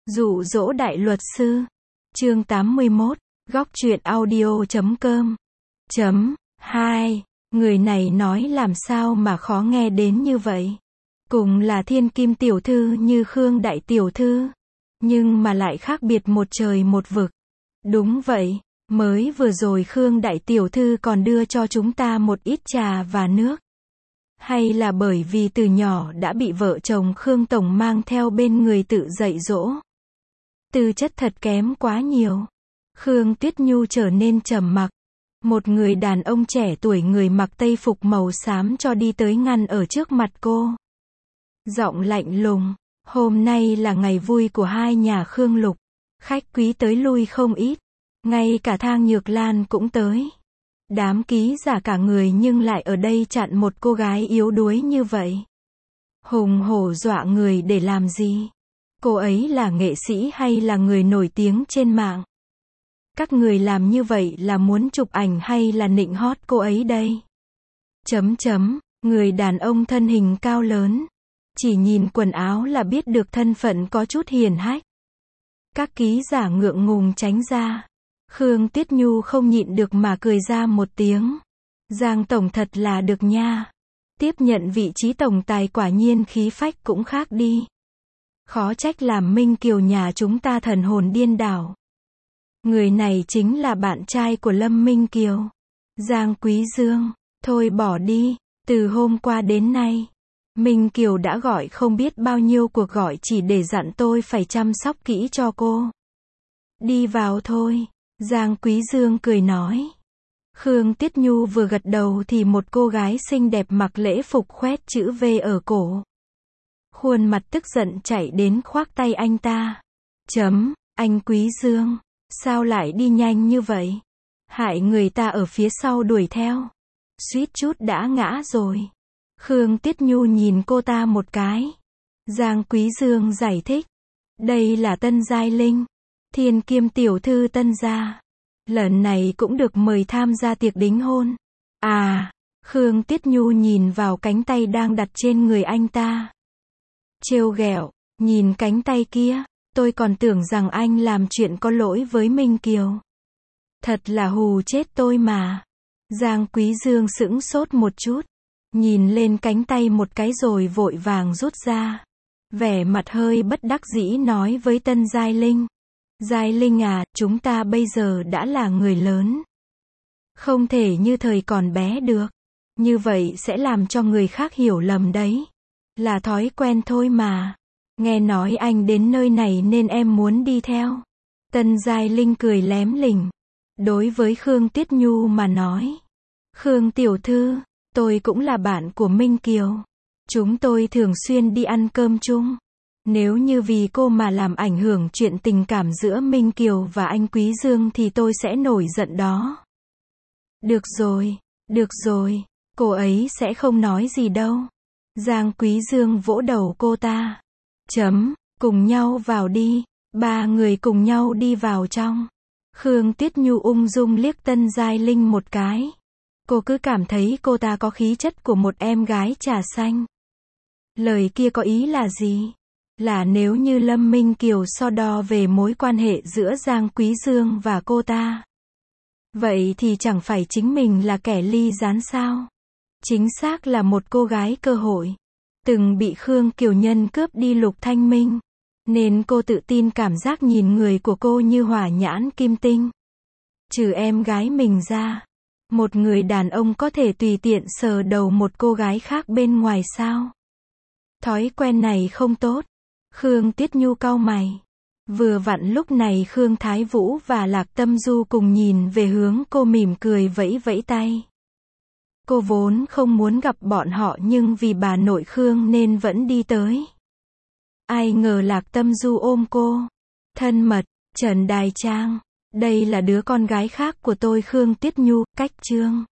Dụ dỗ đại luật sư. Chương 81. Góc truyện audio.com. 2. Người này nói làm sao mà khó nghe đến như vậy. Cùng là thiên kim tiểu thư như Khương đại tiểu thư, nhưng mà lại khác biệt một trời một vực. Đúng vậy, mới vừa rồi Khương đại tiểu thư còn đưa cho chúng ta một ít trà và nước. Hay là bởi vì từ nhỏ đã bị vợ chồng Khương tổng mang theo bên người tự dạy dỗ. Tư chất thật kém quá nhiều. Khương Tuyết Nhu trở nên trầm mặc. Một người đàn ông trẻ tuổi người mặc tây phục màu xám cho đi tới ngăn ở trước mặt cô. Giọng lạnh lùng, hôm nay là ngày vui của hai nhà Khương Lục. Khách quý tới lui không ít. Ngay cả Thang Nhược Lan cũng tới. Đám ký giả cả người nhưng lại ở đây chặn một cô gái yếu đuối như vậy. Hùng hổ dọa người để làm gì? Cô ấy là nghệ sĩ hay là người nổi tiếng trên mạng? Các người làm như vậy là muốn chụp ảnh hay là nịnh hót cô ấy đây? Người đàn ông thân hình cao lớn. Chỉ nhìn quần áo là biết được thân phận có chút hiển hách. Các ký giả ngượng ngùng tránh ra. Khương Tuyết Nhu không nhịn được mà cười ra một tiếng. Giang tổng thật là được nha. Tiếp nhận vị trí tổng tài quả nhiên khí phách cũng khác đi. Khó trách làm Minh Kiều nhà chúng ta thần hồn điên đảo. Người này chính là bạn trai của Lâm Minh Kiều. Giang Quý Dương. Thôi bỏ đi. Từ hôm qua đến nay, Minh Kiều đã gọi không biết bao nhiêu cuộc gọi chỉ để dặn tôi phải chăm sóc kỹ cho cô. Đi vào thôi. Giang Quý Dương cười nói. Khương Tuyết Nhu vừa gật đầu thì một cô gái xinh đẹp mặc lễ phục khoét chữ V ở cổ. Khuôn mặt tức giận chạy đến khoác tay anh ta. Anh Quý Dương, sao lại đi nhanh như vậy? Hại người ta ở phía sau đuổi theo. Suýt chút đã ngã rồi. Khương Tuyết Nhu nhìn cô ta một cái. Giang Quý Dương giải thích. Đây là Tân Giai Linh. Thiên Kiêm tiểu thư Tân gia. Lần này cũng được mời tham gia tiệc đính hôn. À, Khương Tuyết Nhu nhìn vào cánh tay đang đặt trên người anh ta. Trêu ghẹo, nhìn cánh tay kia, tôi còn tưởng rằng anh làm chuyện có lỗi với Minh Kiều. Thật là hù chết tôi mà. Giang Quý Dương sững sốt một chút, nhìn lên cánh tay một cái rồi vội vàng rút ra. Vẻ mặt hơi bất đắc dĩ nói với Tân Giai Linh. Giai Linh à, chúng ta bây giờ đã là người lớn. Không thể như thời còn bé được. Như vậy sẽ làm cho người khác hiểu lầm đấy. Là thói quen thôi mà. Nghe nói anh đến nơi này nên em muốn đi theo. Tân Giai Linh cười lém lỉnh. Đối với Khương Tuyết Nhu mà nói. Khương tiểu thư, tôi cũng là bạn của Minh Kiều. Chúng tôi thường xuyên đi ăn cơm chung. Nếu như vì cô mà làm ảnh hưởng chuyện tình cảm giữa Minh Kiều và anh Quý Dương thì tôi sẽ nổi giận đó. Được rồi, cô ấy sẽ không nói gì đâu. Giang Quý Dương vỗ đầu cô ta. Cùng nhau vào đi. Ba người cùng nhau đi vào trong. Khương Tuyết Nhu ung dung liếc Tân Giai Linh một cái. Cô cứ cảm thấy cô ta có khí chất của một em gái trà xanh. Lời kia có ý là gì? Là nếu như Lâm Minh Kiều so đo về mối quan hệ giữa Giang Quý Dương và cô ta. Vậy thì chẳng phải chính mình là kẻ ly gián sao? Chính xác là một cô gái cơ hội. Từng bị Khương Kiều Nhân cướp đi Lục Thanh Minh. Nên cô tự tin cảm giác nhìn người của cô như hỏa nhãn kim tinh. Trừ em gái mình ra, một người đàn ông có thể tùy tiện sờ đầu một cô gái khác bên ngoài sao? Thói quen này không tốt. Khương Tuyết Nhu cau mày. Vừa vặn lúc này Khương Thái Vũ và Lạc Tâm Du cùng nhìn về hướng cô mỉm cười vẫy vẫy tay. Cô vốn không muốn gặp bọn họ nhưng vì bà nội Khương nên vẫn đi tới. Ai ngờ Lạc Tâm Du ôm cô. Thân mật, Trần Đài Trang. Đây là đứa con gái khác của tôi Khương Tuyết Nhu, cách chương.